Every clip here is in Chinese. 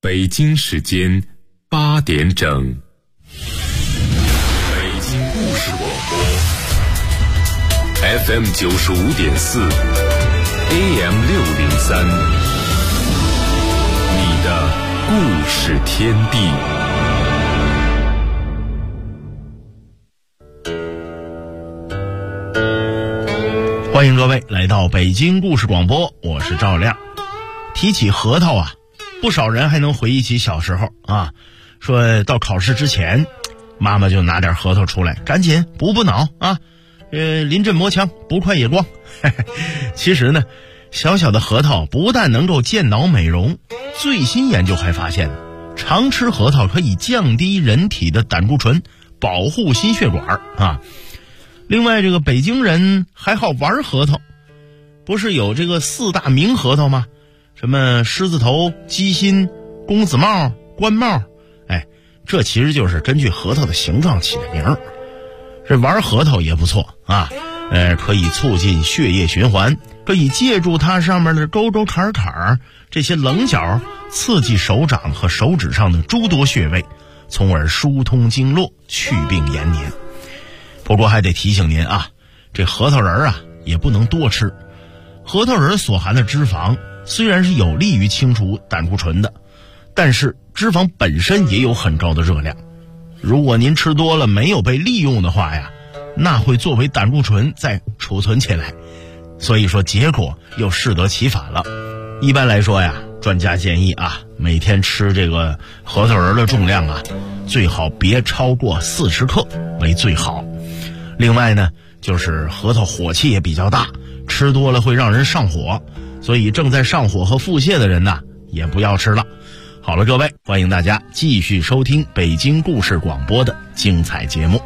北京时间8点整，北京故事广播 FM 95.4 AM 603，你的故事天地。 欢迎各位来到北京故事广播，我是赵亮。提起核桃啊，不少人还能回忆起小时候啊，说到考试之前，妈妈就拿点核桃出来，赶紧补脑啊，临阵磨枪，不快也光。其实呢，小小的核桃不但能够健脑美容，最新研究还发现，常吃核桃可以降低人体的胆固醇，保护心血管啊。另外，这个北京人还好玩核桃，不是有这个4大名核桃吗？什么狮子头、鸡心、公子帽、官帽，这其实就是根据核桃的形状起的名。这玩核桃也不错啊，可以促进血液循环，可以借助它上面的沟沟坎坎这些棱角，刺激手掌和手指上的诸多穴位，从而疏通经络，去病延年。不过还得提醒您啊，这核桃仁啊也不能多吃。核桃仁所含的脂肪虽然是有利于清除胆固醇的，但是脂肪本身也有很高的热量。如果您吃多了没有被利用的话呀，那会作为胆固醇再储存起来，所以说结果又适得其反了。一般来说呀，专家建议啊，每天吃这个核桃仁的重量啊，最好别超过40克为最好。另外呢，就是核桃火气也比较大，吃多了会让人上火，所以正在上火和腹泻的人呢，也不要吃了。好了，各位，欢迎大家继续收听北京故事广播的精彩节目。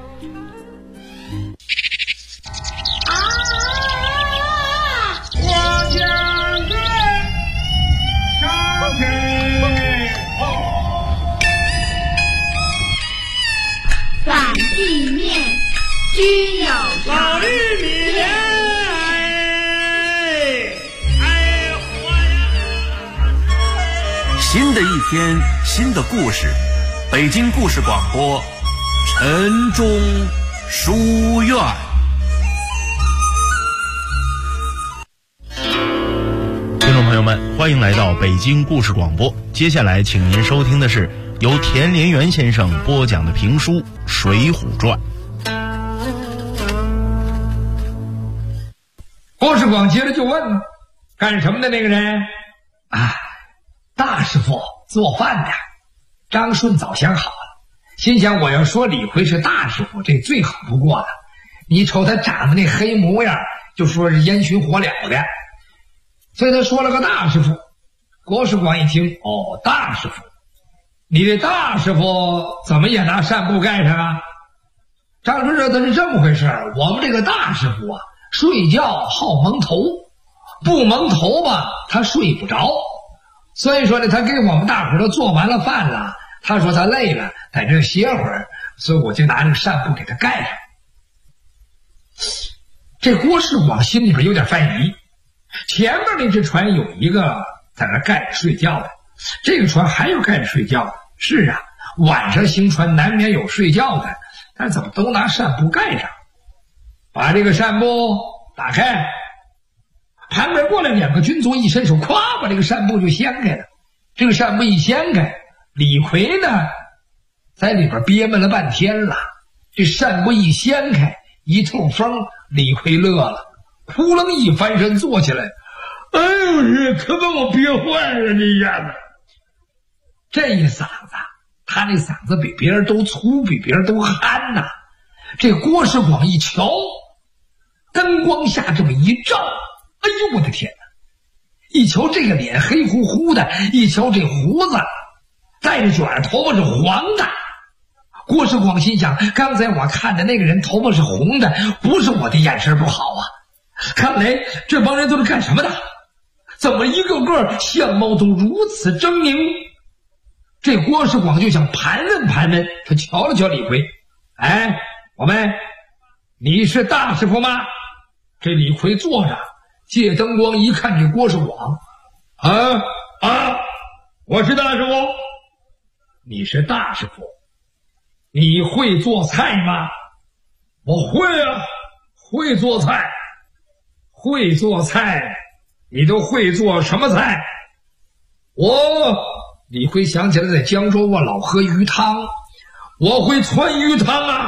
反地面均有老玉米莲， 新的一天，新的故事，北京故事广播，晨钟书院。 听众朋友们，欢迎来到北京故事广播。接下来请您收听的是由田连元先生播讲的评书《水浒传》。 郭世广接着就问：干什么的那个人？大师傅做饭的。张顺早想好了，心想我要说李逵是大师傅，这最好不过了。你瞅他长得那黑模样，就说是烟熏火燎的，所以他说了个大师傅。郭世广一听，大师傅，你这大师傅怎么也拿扇布盖上啊？张顺说他是这么回事，我们这个大师傅啊，睡觉好蒙头，不蒙头吧他睡不着，所以说呢，他给我们大伙都做完了饭了，他说他累了，在这歇会儿，所以我就拿这个扇布给他盖上。这郭世广心里边有点犯疑，前面那只船有一个在那盖着睡觉的，这个船还有盖着睡觉的。是啊，晚上行船难免有睡觉的，但怎么都拿扇布盖上？把这个扇布打开，旁边过来2个军卒，一伸手，咵把这个扇布就掀开了。这个扇布一掀开，李逵呢在里边憋闷了半天了。这扇布一掀开，一透风，李逵乐了，扑棱一翻身坐起来，哎呦，可把我憋坏了，这下子。这一嗓子，他那嗓子比别人都粗，比别人都憨呐。这郭世广一瞧，灯光下这么一照，哎呦我的天哪！一瞧这个脸黑乎乎的，一瞧这胡子带着卷头发是黄的。郭世广心想，刚才我看的那个人头发是红的，不是我的眼神不好啊，看来这帮人都是干什么的？怎么一个个相貌都如此狰狞？这郭世广就想盘问盘问，他瞧了瞧李逵，我们，你是大师傅吗？这李逵坐着，借灯光一看这郭世广，我是大师傅， 你是大师傅，你会做菜吗？我会啊，会做菜。会做菜，你都会做什么菜？李逵想起来在江州啊老喝鱼汤，我会汆鱼汤啊。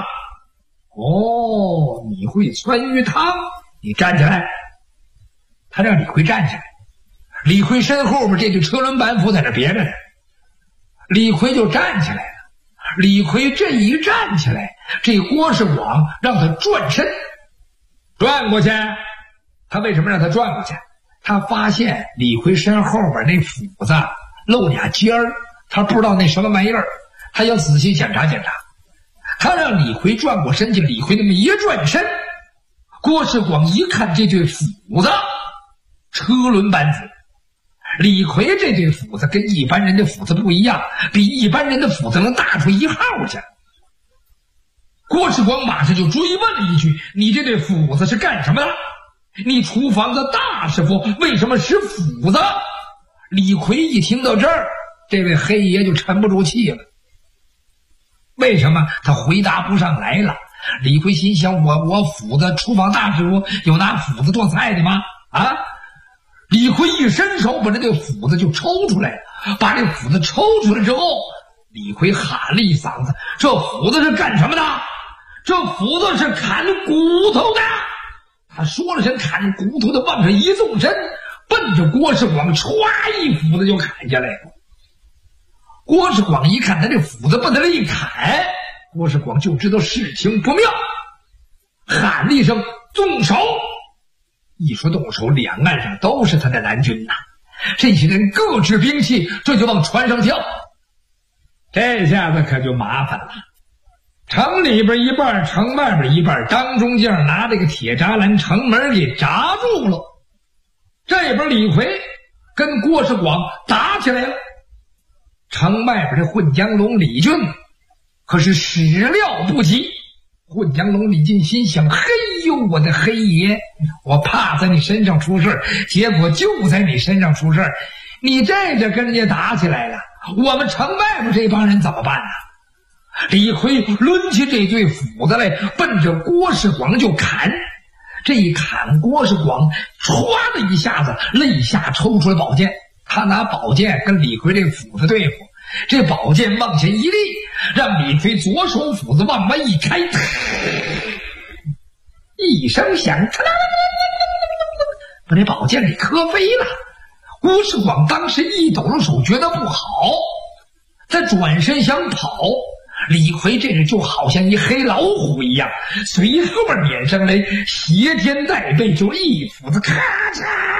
你会汆鱼汤，你站起来。他让李逵站起来，李逵身后边这对车轮板斧在那别着呢，李逵就站起来了。李逵这一站起来，这郭世广让他转身转过去。他为什么让他转过去？他发现李逵身后边那斧子露俩尖儿，他不知道那什么玩意儿，他要仔细检查检查。他让李逵转过身去，李逵那么一转身，郭世广一看这对斧子，车轮板斧。李逵这对斧子跟一般人的斧子不一样，比一般人的斧子能大出一号去。郭世广马上就追问了一句：你这对斧子是干什么的？你厨房的大师傅为什么使斧子？李逵一听到这儿，这位黑爷就沉不住气了。为什么？他回答不上来了。李逵心想：我斧子，厨房大师傅有拿斧子做菜的吗？李逵一伸手把这个斧子就抽出来了，把这斧子抽出来之后，李逵喊了一嗓子：这斧子是干什么的？这斧子是砍骨头的。他说了声砍骨头的，往上一纵身，奔着郭世广歘一斧子就砍下来了。郭世广一看他这斧子奔他这一砍，郭世广就知道事情不妙，喊了一声动手。一说动手，两岸上都是他的南军呐，这些人各执兵器，这就往船上跳。这下子可就麻烦了，城里边一半，城外边一半，当中间拿这个铁栅栏城门给闸住了。这边李逵跟郭世广打起来了，城外边的混江龙李俊可是始料不及。混江龙李俊心想：嘿呦，我的黑爷，我怕在你身上出事，结果就在你身上出事。你这跟人家打起来了，我们城外边这帮人怎么办呢？李逵抡起这对斧子来，奔着郭世广就砍。这一砍，郭世广唰的一下子肋下抽出了宝剑，他拿宝剑跟李逵这斧子对付。这宝剑往前一立，让李逵左手斧子往外一开，一声响，把这宝剑给磕飞了。郭世广当时一抖了手，觉得不好，他转身想跑，李逵这人就好像一黑老虎一样，随后边撵上来，斜肩带背就一斧子咔嚓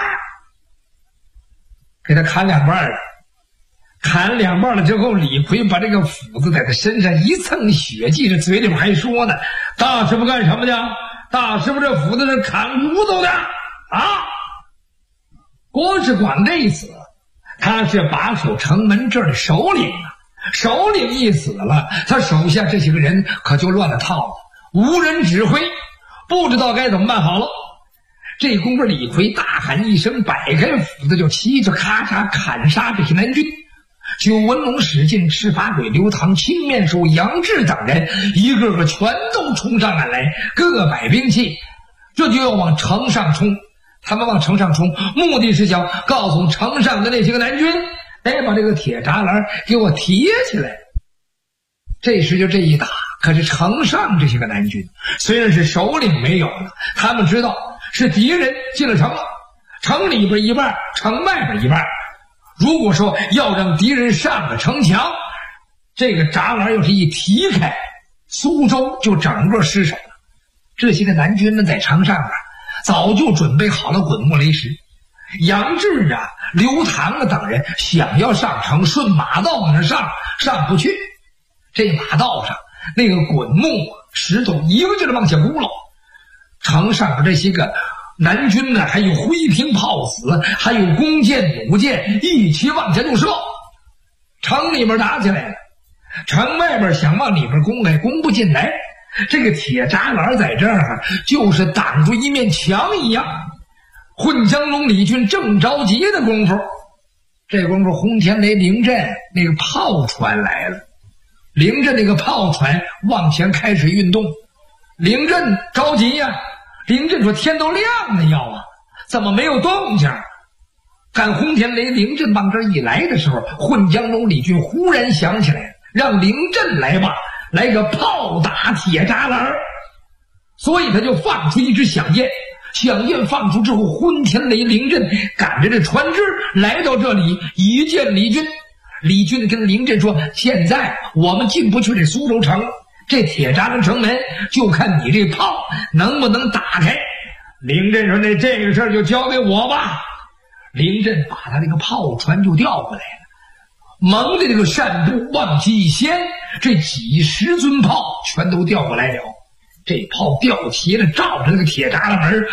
给他砍两半了。砍两半了之后，李逵把这个斧子在他身上一蹭血迹，这嘴里边还说呢：大师傅干什么的？大师傅这斧子是砍骨头的啊！郭世广这死，他是把守城门这儿的首领啊，首领一死了，他手下这些个人可就乱了套了，无人指挥，不知道该怎么办好了。这功夫李逵大喊一声，摆开斧子就骑着咔嚓砍杀这些南军。九纹龙史进、赤发鬼刘唐、青面兽杨志等人一个个全都冲上岸来，各摆兵器，这就要往城上冲。他们往城上冲，目的是想告诉城上的那些个南军，把这个铁栅栏给我提起来。这时就这一打，可是城上这些个南军虽然是首领没有了，他们知道是敌人进了城了，城里边一半，城外边一半。如果说要让敌人上了城墙，这个栅栏要是一提开，苏州就整个失守了。这些个南军们在城上早就准备好了滚木雷石。杨志啊、刘唐等人想要上城，顺马道往那上不去。这马道上那个滚木石头一个劲儿往下轱辘，城上边这些个南军呢，还有灰瓶炮死，还有弓箭弩箭，一起往前就射。城里面打起来了，城外边想往里边攻来，攻不进来。这个铁栅栏在这儿就是挡住一面墙一样。混江龙李俊正着急的功夫，这功夫轰天雷鸣阵那个炮传来了。 凌震那个炮船往前开始运动，凌震着急呀。凌震说：“天都亮了要啊，怎么没有动静？”看轰天雷凌震往这一来的时候，混江中李俊忽然想起来，让凌震来吧，来个炮打铁栅栏。所以他就放出一支响箭，响箭放出之后，昏天雷凌震赶着这船只来到这里，一见李俊。李俊跟凌震说：“现在我们进不去这苏州城，这铁栅栏城门就看你这炮能不能打开。”凌震说：“那这个事儿就交给我吧。”凌震把他这个炮船就调过来了，蒙着这个扇布往起一掀，这几十尊炮全都调过来了。这炮吊齐了，照着那个铁栅栏门，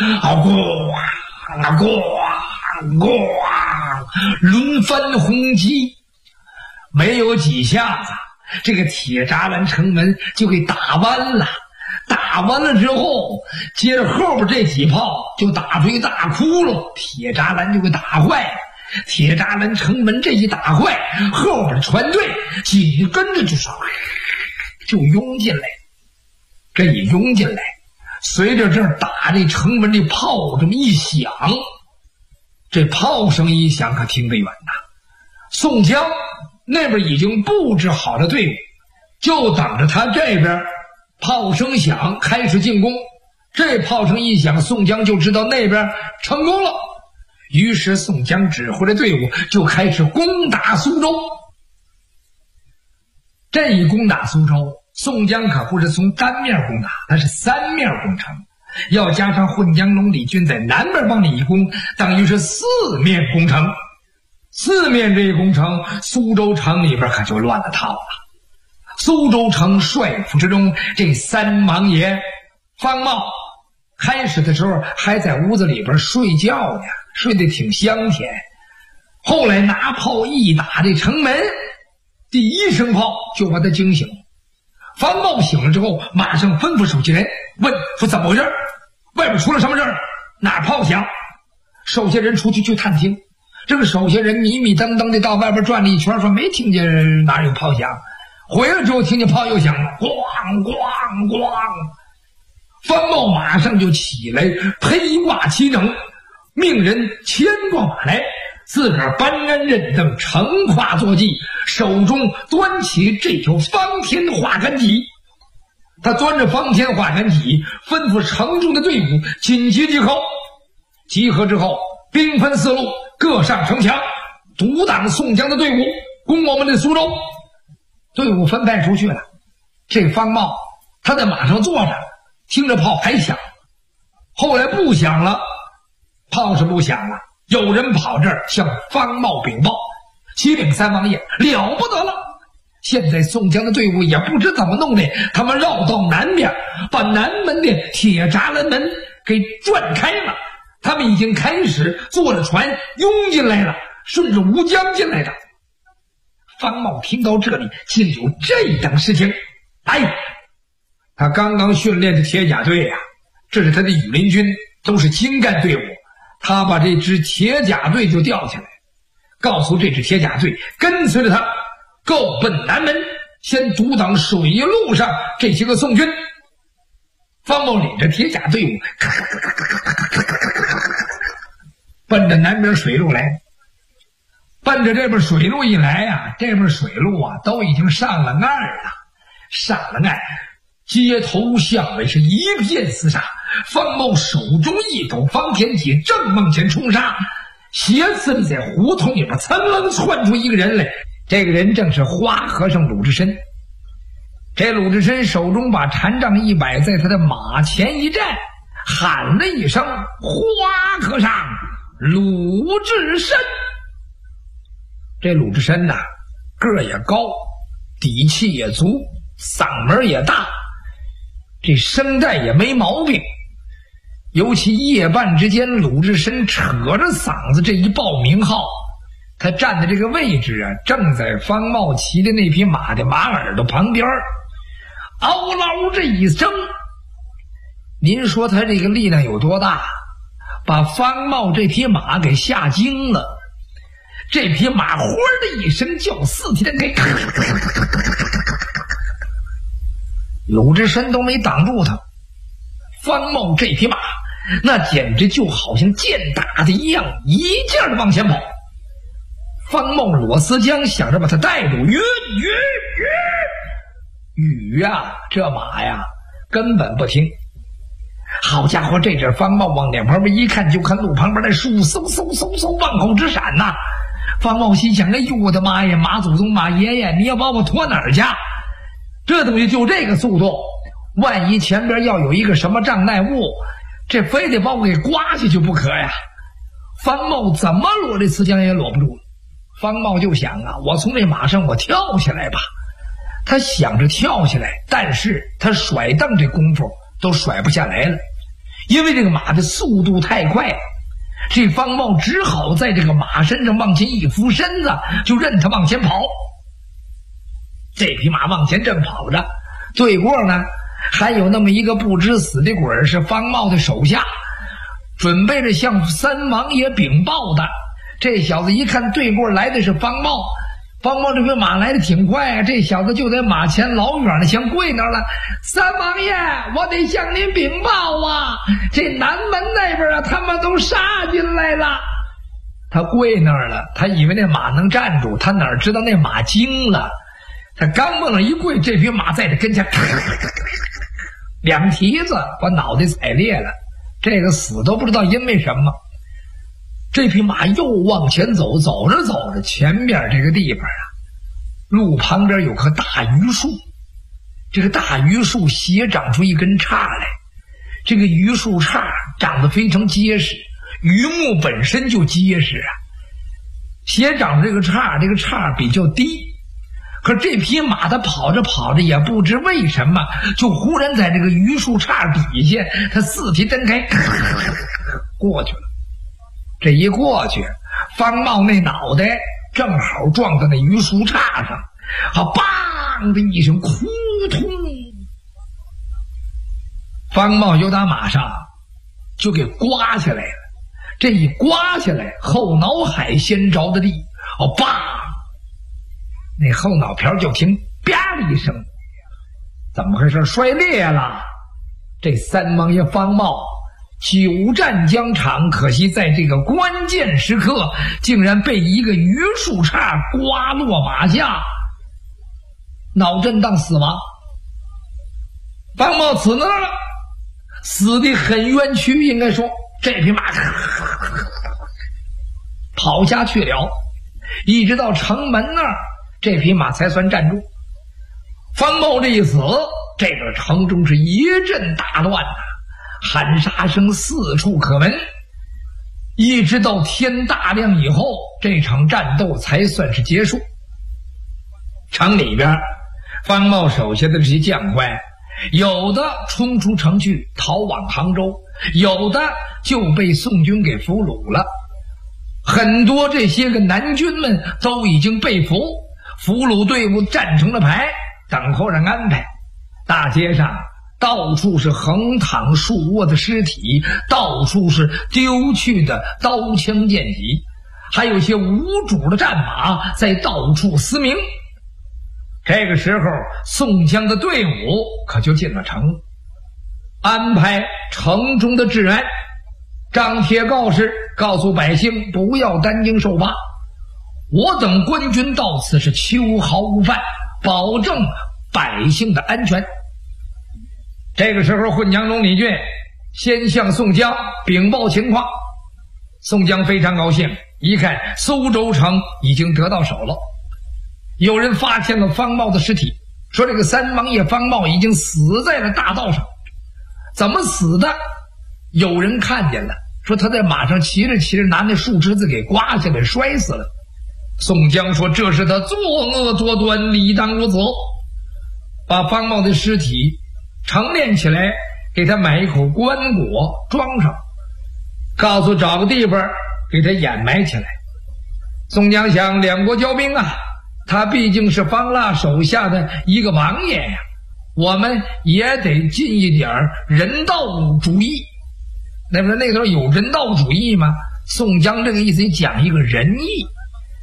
轮番轰击。没有几下子，这个铁栅栏城门就给打弯了。打完了之后，接着后边这几炮就打出一大窟窿，铁栅栏就给打坏了。铁栅栏城门这一打坏，后边船队紧跟着就拥进来。这一拥进来，随着这儿打这城门的炮这么一响，这炮声一响可听得远呐。宋江那边已经布置好了队伍，就等着他这边炮声响开始进攻。这炮声一响，宋江就知道那边成功了，于是宋江指挥着队伍就开始攻打苏州。这一攻打苏州，宋江可不是从单面攻打，他是三面攻城，要加上混江龙李俊在南边帮你一攻，等于是四面攻城。四面这一攻城，苏州城里边可就乱了套了。苏州城帅府之中，这三王爷方茂开始的时候还在屋子里边睡觉呢，睡得挺香甜。后来拿炮一打这城门，第一声炮就把他惊醒。方茂醒了之后，马上吩咐手下人问说：“怎么回事？外边出了什么事儿？哪炮响？”手下人出去探听，这个手下人迷迷瞪瞪的到外边转了一圈，说没听见哪有炮响。回来之后听见炮又响了，咣咣咣。方茂马上就起来，披挂齐整，命人牵过马来，自个儿搬鞍认凳，乘跨坐骑，手中端起这条方天画杆戟。他端着方天画杆戟，吩咐城中的队伍紧急集合。集合之后，兵分四路，各上城墙，阻挡宋江的队伍攻我们的苏州。队伍分派出去了，这方茂他在马上坐着，听着炮还响。后来不响了，炮是不响了，有人跑这儿向方茂禀报，启禀三王爷，了不得了！现在宋江的队伍也不知怎么弄的，他们绕到南边，把南门的铁栅栏门给转开了。他们已经开始坐着船拥进来了，顺着吴江进来的。方茂听到这里，竟有这等事情。哎，他刚刚训练的铁甲队呀，这是他的羽林军，都是精干队伍。他把这支铁甲队就调起来，告诉这支铁甲队跟随着他够奔南门，先阻挡水路上这些个宋军。方茂领着铁甲队伍奔着南边水路来。奔着这边水路一来啊，这边水路啊都已经上了岸了。上了岸，街头巷尾是一片厮杀。方茂手中一抖方天戟，正往前冲杀。斜刺里在胡同里边噌楞窜出一个人来，这个人正是花和尚鲁智深。这鲁智深手中把禅杖一摆，在他的马前一站，喊了一声：“花和尚鲁智深。”这鲁智深呐，个儿也高，底气也足，嗓门也大，这声带也没毛病。尤其夜半之间，鲁智深扯着嗓子这一报名号，他站的这个位置啊，正在方茂骑的那匹马的马耳朵旁边。嗷嗷这一声，您说他这个力量有多大？把方茂这匹马给吓惊了。这匹马呼的一声叫，四天给鲁智深都没挡住他。方茂这匹马那简直就好像箭打的一样，一劲的往前跑。方茂裸丝缰想着把他带住，雨呀，这马呀根本不听。好家伙，这阵方茂往两旁边一看，就看路旁边的树嗖嗖嗖嗖万口直闪呐。方茂心想，哎呦我的妈呀，马祖宗马爷爷，你要把我拖哪儿去？这东西就这个速度，万一前边要有一个什么障碍物，这非得把我给刮下去不可呀。方茂怎么裸这丝缰也裸不住了。方茂就想啊，我从这马上我跳下来吧。他想着跳下来，但是他甩蹬这功夫都甩不下来了，因为这个马的速度太快。这方茂只好在这个马身上往前一俯身子，就任他往前跑。这匹马往前正跑着，对过呢还有那么一个不知死的鬼，是方茂的手下，准备着向三王爷禀报的。这小子一看对过来的是方茂，方茂这匹马来的挺快啊，这小子就在马前老远的先跪那儿了。三王爷，我得向您禀报啊，这南门那边啊他们都杀进来了。他跪那儿了，他以为那马能站住，他哪知道那马惊了。他刚往那一跪，这匹马在这跟前两蹄子把脑袋踩裂了，这个死都不知道因为什么。这匹马又往前走，走着走着，前面这个地方啊，路旁边有棵大榆树，这个大榆树斜长出一根杈来，这个榆树杈长得非常结实，榆木本身就结实啊，斜长这个杈，这个杈比较低。可这匹马它跑着跑着，也不知为什么，就忽然在这个榆树杈底下，它四蹄蹬开过去了。这一过去，方茂那脑袋正好撞到那榆树杈上，梆的一声，扑通，方茂由打马上就给刮下来了。这一刮下来，后脑海先着的地，梆，那后脑瓢就听啪的一声，怎么回事？摔裂了。这三王爷方茂久战疆场，可惜在这个关键时刻竟然被一个榆树杈刮落马下，脑震荡死亡。方茂死那儿了，死的很冤屈，应该说这匹马跑下去了，一直到城门那儿，这匹马才算站住。方茂这一死，这个城中是一阵大乱啊，喊杀声四处可闻，一直到天大亮以后，这场战斗才算是结束。城里边，方茂手下的这些将官，有的冲出城去逃往杭州，有的就被宋军给俘虏了。很多这些个南军们都已经被俘，俘虏队伍站成了排，等候着安排。大街上到处是横躺竖卧的尸体，到处是丢去的刀枪剑戟，还有些无主的战马在到处嘶鸣。这个时候，宋江的队伍可就进了城，安排城中的治安，张贴告示，告诉百姓不要担惊受怕，我等官军到此是秋毫无犯，保证百姓的安全。这个时候，混江中李俊先向宋江禀报情况。宋江非常高兴，一看苏州城已经得到手了。有人发现了方茂的尸体，说这个三王爷方茂已经死在了大道上。怎么死的？有人看见了，说他在马上骑着骑着，拿那树枝子给刮下来，摔死了。宋江说这是他作恶多端，理当如此，把方茂的尸体成殓起来，给他买一口棺椁装上，告诉找个地方给他掩埋起来。宋江想，两国交兵啊，他毕竟是方腊手下的一个王爷呀，我们也得尽一点人道主义。那么那时候有人道主义吗？宋江这个意思讲一个仁义。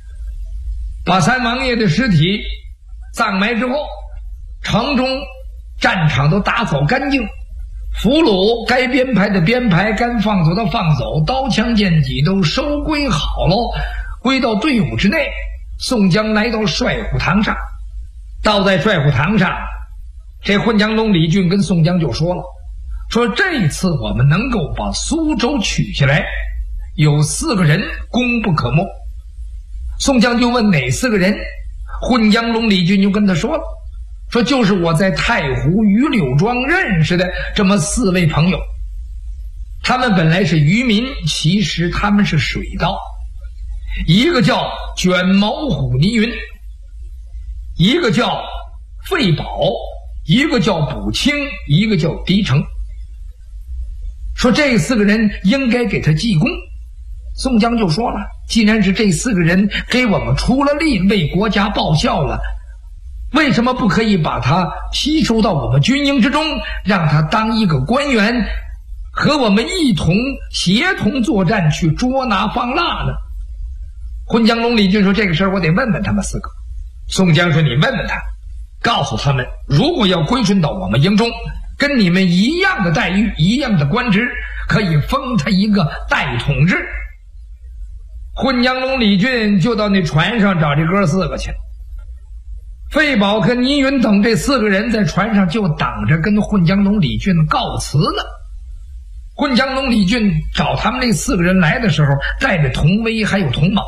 把三王爷的尸体葬埋之后，城中战场都打扫干净，俘虏该编排的编排，该放走的放走，刀枪剑戟都收归好喽，归到队伍之内。宋江来到帅虎堂上，倒在帅虎堂上，这混江东李俊跟宋江就说了，说这次我们能够把苏州取下来，有4个人功不可没。宋江就问哪4个人，混江东李俊就跟他说了，说就是我在太湖榆柳庄认识的这么4位朋友，他们本来是渔民，其实他们是水盗，一个叫卷毛虎倪云，一个叫费宝，一个叫卜清，一个叫狄成，说这4个人应该给他记功。宋江就说了，既然是这4个人给我们出了力，为国家报效了，为什么不可以把他吸收到我们军营之中，让他当一个官员，和我们一同协同作战，去捉拿方腊呢？混江东李俊说，这个事儿我得问问他们4个。宋江说，你问问他，告诉他们，如果要归顺到我们营中，跟你们一样的待遇，一样的官职，可以封他一个代统制。混江东李俊就到那船上找这哥4个去了。费宝跟倪云等这4个人在船上就等着跟混江东李俊告辞呢。混江东李俊找他们这4个人来的时候，带着童威还有童猛。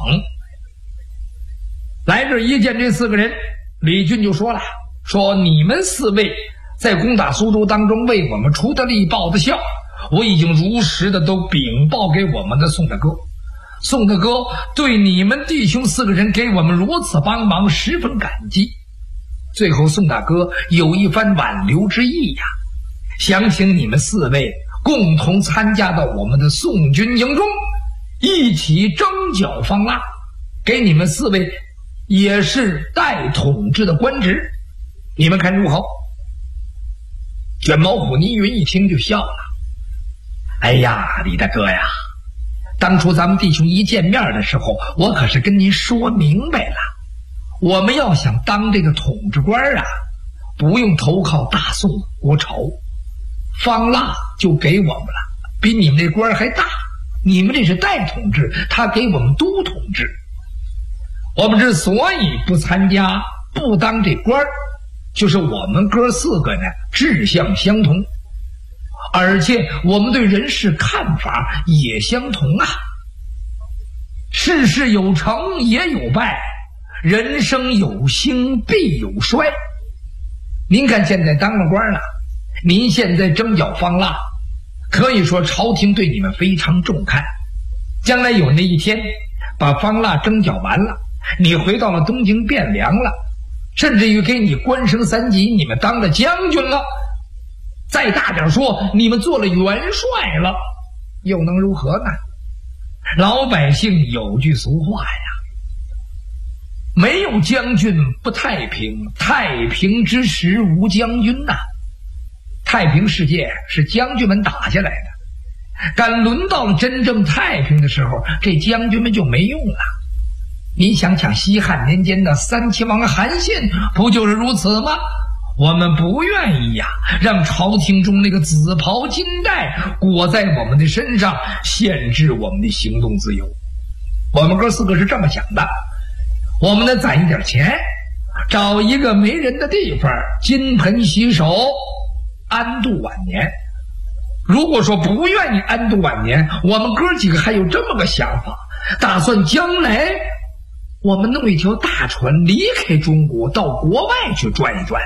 来这一见这4个人，李俊就说了，说你们4位在攻打苏州当中为我们出的力，报的效，我已经如实的都禀报给我们的宋大哥。宋大哥对你们弟兄4个人给我们如此帮忙，十分感激。最后宋大哥有一番挽留之意呀，想请你们4位共同参加到我们的宋军营中，一起征剿方腊，给你们4位也是代统治的官职，你们看如何？卷毛虎倪云一听就笑了，哎呀，李大哥呀，当初咱们弟兄一见面的时候，我可是跟您说明白了，我们要想当这个统治官啊，不用投靠大宋国朝，方腊就给我们了，比你们这官还大。你们这是代统治，他给我们都统治。我们之所以不参加，不当这官，就是我们哥4个呢志向相同，而且我们对人事看法也相同啊。世事有成也有败，人生有兴必有衰。您看现在当了官了，您现在征剿方腊，可以说朝廷对你们非常重看。将来有那一天把方腊征剿完了，你回到了东京汴梁了，甚至于给你官升3级，你们当了将军了，再大点说，你们做了元帅了，又能如何呢？老百姓有句俗话呀，没有将军不太平，太平之时无将军呐。太平世界是将军们打下来的，但轮到了真正太平的时候，这将军们就没用了。你想想西汉年间的3齐王韩信不就是如此吗？我们不愿意呀，让朝廷中那个紫袍金带裹在我们的身上，限制我们的行动自由。我们哥4个是这么想的，我们得攒一点钱，找一个没人的地方，金盆洗手，安度晚年。如果说不愿意安度晚年，我们哥几个还有这么个想法，打算将来我们弄一条大船离开中国，到国外去转一转。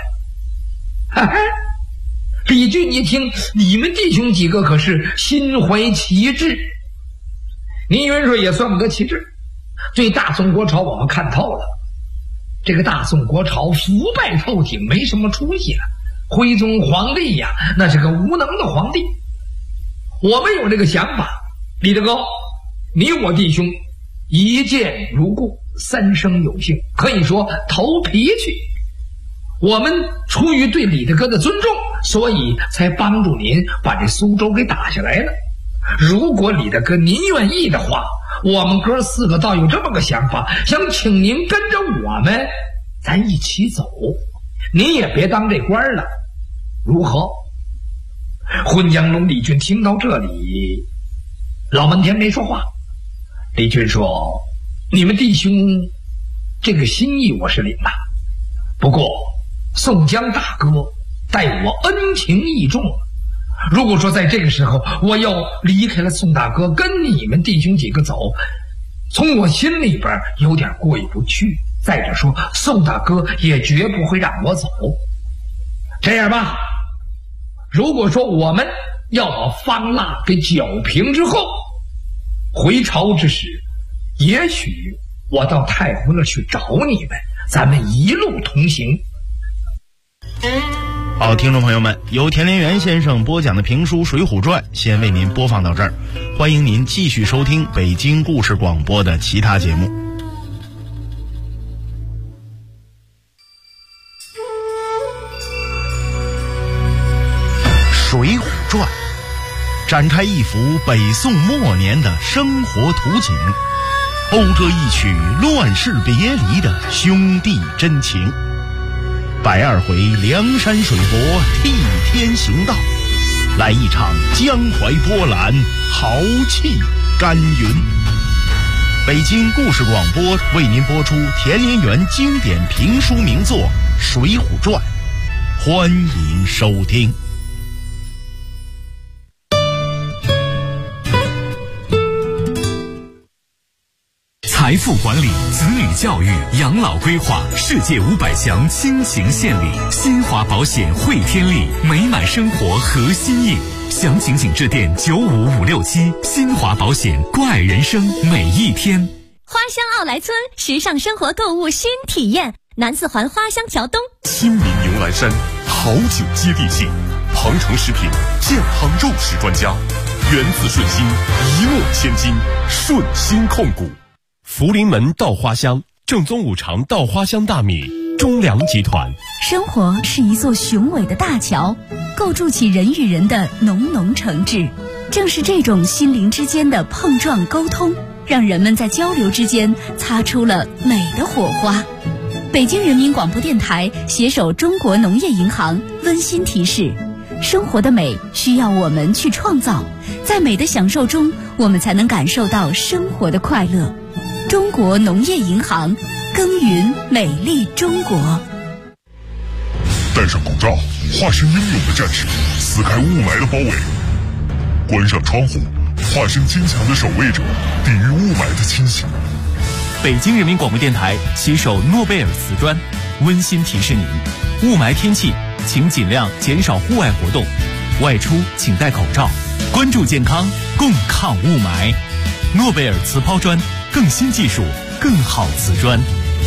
李俊一听，你们弟兄几个可是心怀奇志。倪云说也算不得奇志，对大宋国朝我们看透了，这个大宋国朝腐败透顶，没什么出息了。徽宗皇帝呀，那是个无能的皇帝。我们有这个想法，李大哥，你我弟兄一见如故，3生有幸，可以说投脾气。我们出于对李大哥的尊重，所以才帮助您把这苏州给打下来了。如果李大哥您愿意的话，我们哥4个倒有这么个想法，想请您跟着我们，咱一起走。您也别当这官了， 如何？浑江龙李俊听到这里，老半天没说话。李俊说：“你们弟兄这个心意我是领了，不过宋江大哥待我恩情义重，如果说在这个时候我要离开了宋大哥，跟你们弟兄几个走，从我心里边有点过意不去。再者说，宋大哥也绝不会让我走。这样吧，如果说我们要把方腊给剿平之后，回朝之时，也许我到太湖那去找你们，咱们一路同行。” 好，听众朋友们，由田连元先生播讲的评书《水浒传》先为您播放到这儿，欢迎您继续收听北京故事广播的其他节目。《水浒传》展开一幅北宋末年的生活图景，讴歌一曲乱世别离的兄弟真情。120回梁山水泊替天行道，来一场江淮波澜豪气干云。北京故事广播为您播出田连元经典评书名作《水浒传》，欢迎收听。 财富管理、子女教育、养老规划，世界500强倾情献礼。新华保险汇天利，美满生活核心印。详情请致电95567。新华保险，关爱人生每一天。 花乡奥莱村时尚生活购物新体验，南四环花乡桥东。 亲民牛栏山，好酒接地气。庞城食品健康肉食专家，源自顺心，一诺千金，顺心控股。福临门稻花香，正宗五常稻花香大米，中粮集团。 生活是一座雄伟的大桥，构筑起人与人的浓浓诚挚。正是这种心灵之间的碰撞沟通，让人们在交流之间擦出了美的火花。北京人民广播电台携手中国农业银行温馨提示：生活的美需要我们去创造，在美的享受中，我们才能感受到生活的快乐。中国农业银行，耕耘美丽中国。 戴上口罩，化身英勇的战士，撕开雾霾的包围；关上窗户，化身坚强的守卫者，抵御雾霾的侵袭。 北京人民广播电台携手诺贝尔瓷砖，温馨提示您：雾霾天气，请尽量减少户外活动，外出请戴口罩，关注健康，共抗雾霾。诺贝尔瓷抛砖，更新技术，更好瓷砖。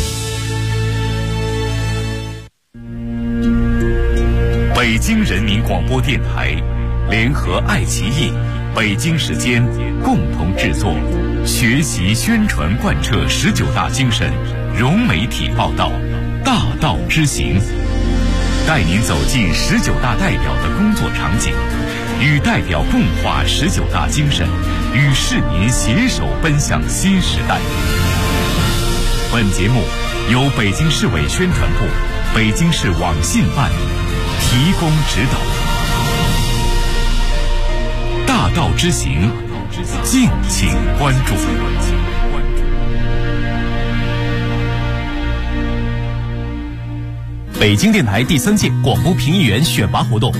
北京人民广播电台联合爱奇艺、北京时间共同制作，学习宣传贯彻19大精神，融媒体报道，大道之行，带您走进19大代表的工作场景，与代表共话19大精神，与市民携手奔向新时代。本节目由北京市委宣传部、北京市网信办提供指导。大道之行，敬请关注。 北京电台第3届广播评议员选拔活动